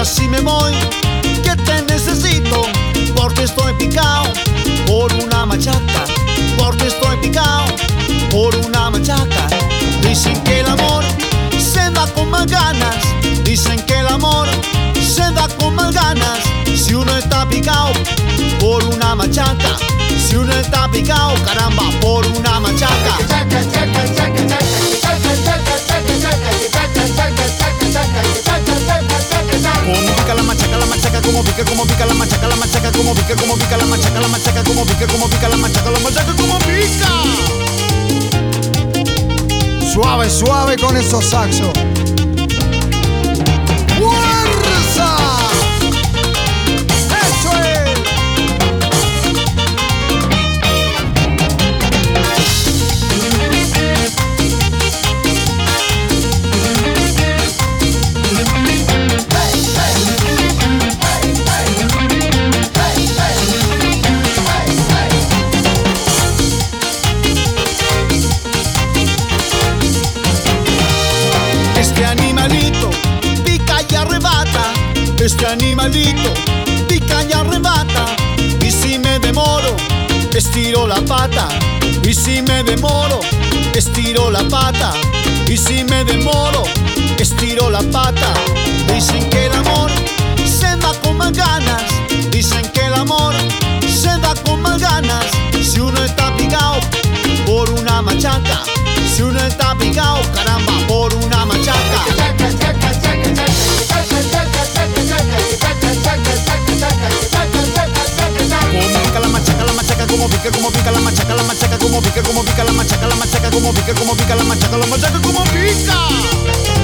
así me voy, que te necesito, porque estoy picado por una machaca, porque estoy picado por una machaca. Dicen que el amor se da con más ganas, dicen que el amor se da con más ganas. Si uno está picado por una machaca, si uno está picado, caramba, por una machaca. Como pica la machaca, como pica la machaca, como pica la machaca, como pica la machaca, como pica. Suave, suave con esos saxos. ¡Fuerza! ¡Eso es! Este animalito pica y arrebata, este animalito pica y arrebata. Y si me demoro, estiro la pata. Y si me demoro, estiro la pata. Y si me demoro, estiro la pata. Dicen que el amor se da con más ganas, dicen que el amor se da con más ganas. Si uno está picado por una machaca, si uno está picado, caramba, por una machaca. Como pica la machaca, como pica la machaca, como pica la machaca, como pica la machaca, como pica la machaca, como pica.